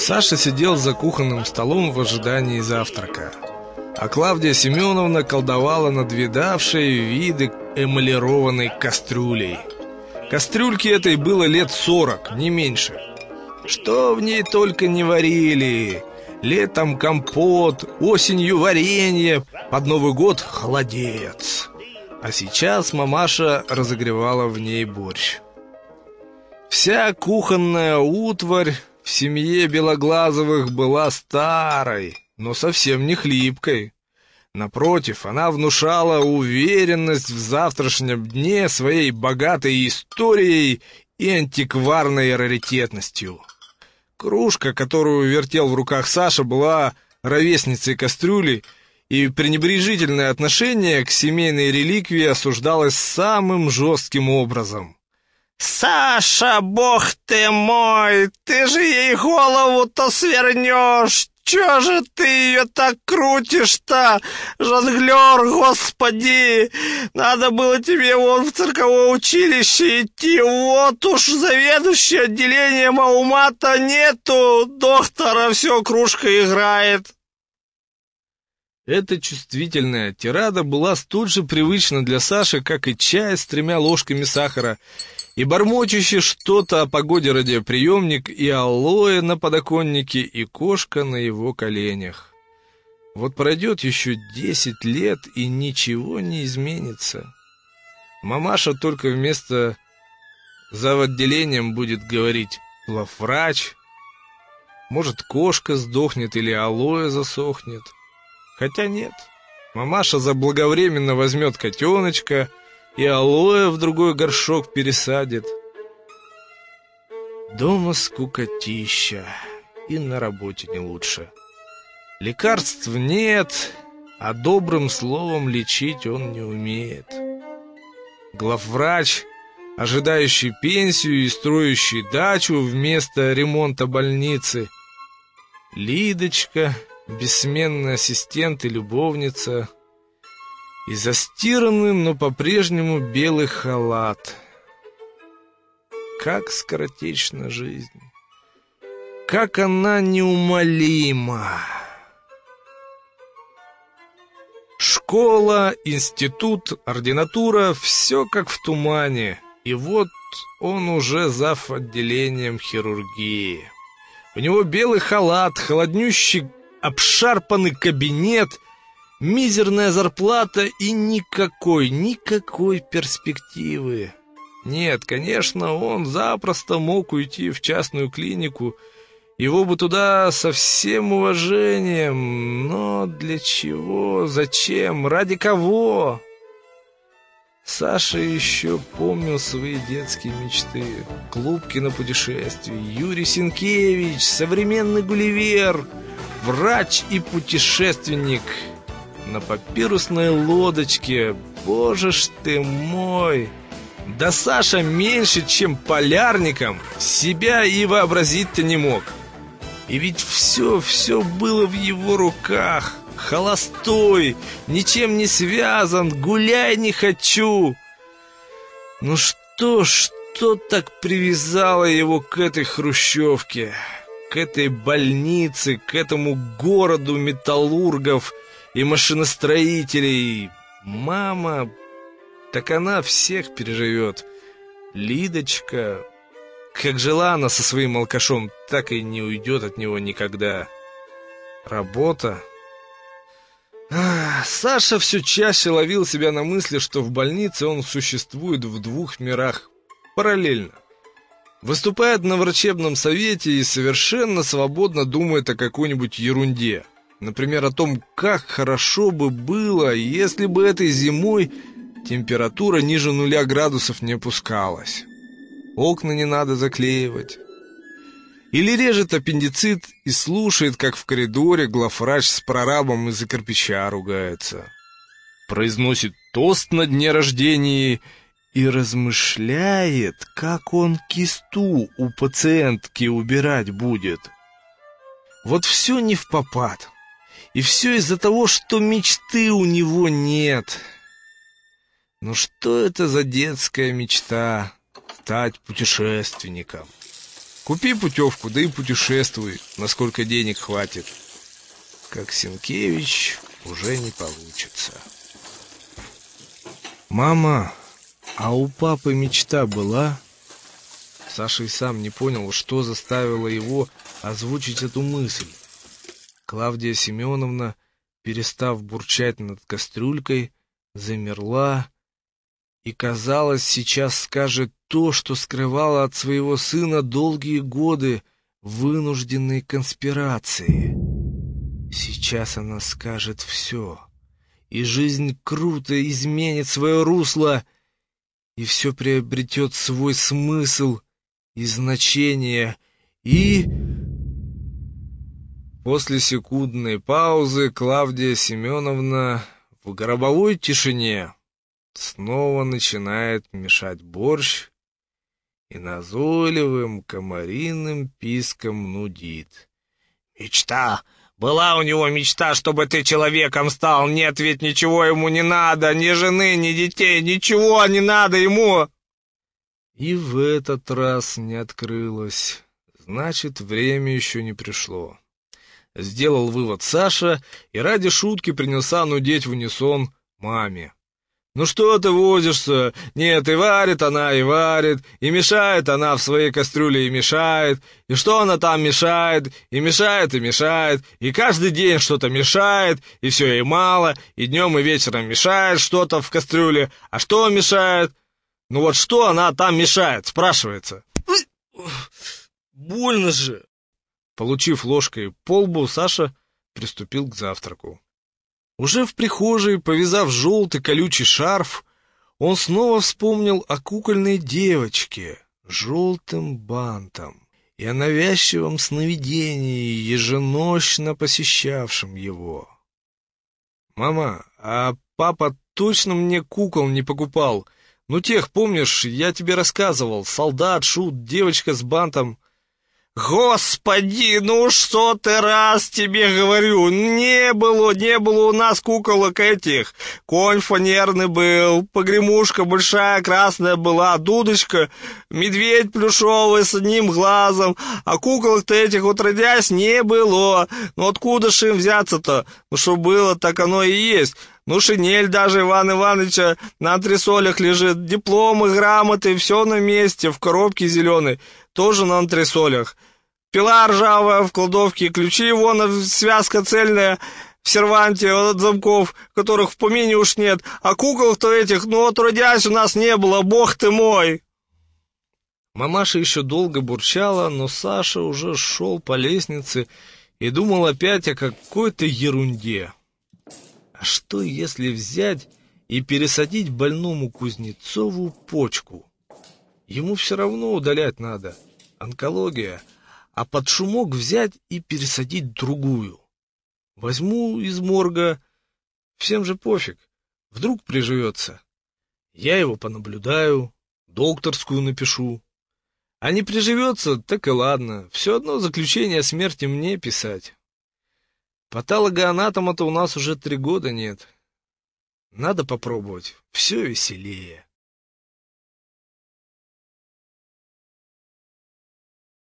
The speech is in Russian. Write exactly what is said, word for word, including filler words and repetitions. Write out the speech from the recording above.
Саша сидел за кухонным столом в ожидании завтрака, а Клавдия Семеновна колдовала над видавшей виды эмалированной кастрюлей. Кастрюльке этой было лет сорок, не меньше. Что в ней только не варили. Летом компот, осенью варенье, под Новый год холодец. А сейчас мамаша разогревала в ней борщ. Вся кухонная утварь в семье Белоглазовых была старой, но совсем не хлипкой. Напротив, она внушала уверенность в завтрашнем дне своей богатой историей и антикварной раритетностью. Кружка, которую вертел в руках Саша, была ровесницей кастрюли, и пренебрежительное отношение к семейной реликвии осуждалось самым жестким образом. «Саша, бог ты мой, ты же ей голову-то свернешь! Чё же ты ее так крутишь-то, жонглер, господи! Надо было тебе вон в цирковое училище идти, вот уж заведующий отделением, а ума-то нету, доктора все кружка играет!» Эта чувствительная тирада была столь же привычна для Саши, как и чай с тремя ложками сахара, и бормочущий что-то о погоде радиоприемник, и алоэ на подоконнике, и кошка на его коленях. Вот пройдет еще десять лет, и ничего не изменится. Мамаша только вместо «завотделением» будет говорить «главврач». Может, кошка сдохнет или алоэ засохнет. Хотя нет, мамаша заблаговременно возьмет котеночка и алоэ в другой горшок пересадит. Дома скукотища, и на работе не лучше. Лекарств нет, а добрым словом лечить он не умеет. Главврач, ожидающий пенсию и строящий дачу вместо ремонта больницы. Лидочка, бессменный ассистент и любовница. И застиранный, но по-прежнему белый халат. Как скоротечна жизнь! Как она неумолима! Школа, институт, ординатура — все как в тумане. И вот он уже зав. Отделением хирургии. У него белый халат, холоднющий, обшарпанный кабинет, мизерная зарплата и никакой, никакой перспективы. Нет, конечно, он запросто мог уйти в частную клинику, его бы туда со всем уважением, но для чего, зачем, ради кого? Саша еще помнил свои детские мечты. Клуб кинопутешествий, Юрий Сенкевич, современный Гулливер, врач и путешественник на папирусной лодочке. Боже ж ты мой! Да Саша меньше, чем полярником, себя и вообразить-то не мог. И ведь все, все было в его руках. Холостой, ничем не связан, гуляй не хочу. Ну что, что так привязало его к этой хрущевке, к этой больнице, к этому городу металлургов и машиностроителей? Мама, так она всех переживет. Лидочка, как жила она со своим алкашом, так и не уйдет от него никогда. Работа. Ах, Саша все чаще ловил себя на мысли, что в больнице он существует в двух мирах параллельно. Выступает на врачебном совете и совершенно свободно думает о какой-нибудь ерунде. Например, о том, как хорошо бы было, если бы этой зимой температура ниже нуля градусов не опускалась. Окна не надо заклеивать. Или режет аппендицит и слушает, как в коридоре главврач с прорабом из-за кирпича ругается. Произносит тост на дне рождения и размышляет, как он кисту у пациентки убирать будет. Вот все не впопад. И все из-за того, что мечты у него нет. Ну что это за детская мечта — стать путешественником? Купи путевку, да и путешествуй, насколько денег хватит. Как Сенкевич уже не получится. Мама, а у папы мечта была? Саша и сам не понял, что заставило его озвучить эту мысль. Клавдия Семеновна, перестав бурчать над кастрюлькой, замерла и, казалось, сейчас скажет то, что скрывала от своего сына долгие годы вынужденной конспирации. Сейчас она скажет все, и жизнь круто изменит свое русло, и все приобретет свой смысл и значение, и... После секундной паузы Клавдия Семеновна в гробовой тишине снова начинает мешать борщ и назойливым комариным писком нудит. «Мечта! Была у него мечта, чтобы ты человеком стал! Нет, ведь ничего ему не надо! Ни жены, ни детей! Ничего не надо ему!» И в этот раз не открылось. Значит, время еще не пришло. Сделал вывод Саша и ради шутки принялся нудеть в унисон маме. «Ну что ты возишься? Нет, и варит она, и варит, и мешает она в своей кастрюле, и мешает, и что она там мешает, и мешает, и мешает, и каждый день что-то мешает, и все ей мало, и днем, и вечером мешает что-то в кастрюле, а что мешает? Ну вот что она там мешает?» спрашивается. «Больно же!» Получив ложкой по лбу, Саша приступил к завтраку. Уже в прихожей, повязав желтый колючий шарф, он снова вспомнил о кукольной девочке с желтым бантом и о навязчивом сновидении, еженочно посещавшем его. «Мама, а папа точно мне кукол не покупал? Ну тех, помнишь, я тебе рассказывал, солдат, шут, девочка с бантом». «Господи, ну что ты раз тебе говорю, не было, не было у нас куколок этих. Конь фанерный был, погремушка большая красная была, дудочка, медведь плюшовый с одним глазом, а куколок-то этих отродясь не было. Ну откуда ж им взяться-то? Ну что было, так оно и есть». Ну, шинель даже Ивана Ивановича на антресолях лежит, дипломы, грамоты, все на месте, в коробке зеленой, тоже на антресолях. Пила ржавая в кладовке, ключи вон, связка цельная в серванте от замков, которых в помине уж нет, а кукол-то этих, ну, отродясь, у нас не было, бог ты мой. Мамаша еще долго бурчала, но Саша уже шел по лестнице и думал опять о какой-то ерунде. А что, если взять и пересадить больному Кузнецову почку? Ему все равно удалять надо, онкология, а под шумок взять и пересадить другую. Возьму из морга, всем же пофиг, вдруг приживется. Я его понаблюдаю, докторскую напишу. А не приживется, так и ладно, все одно заключение о смерти мне писать. Патологоанатома-то у нас уже три года нет. Надо попробовать, все веселее.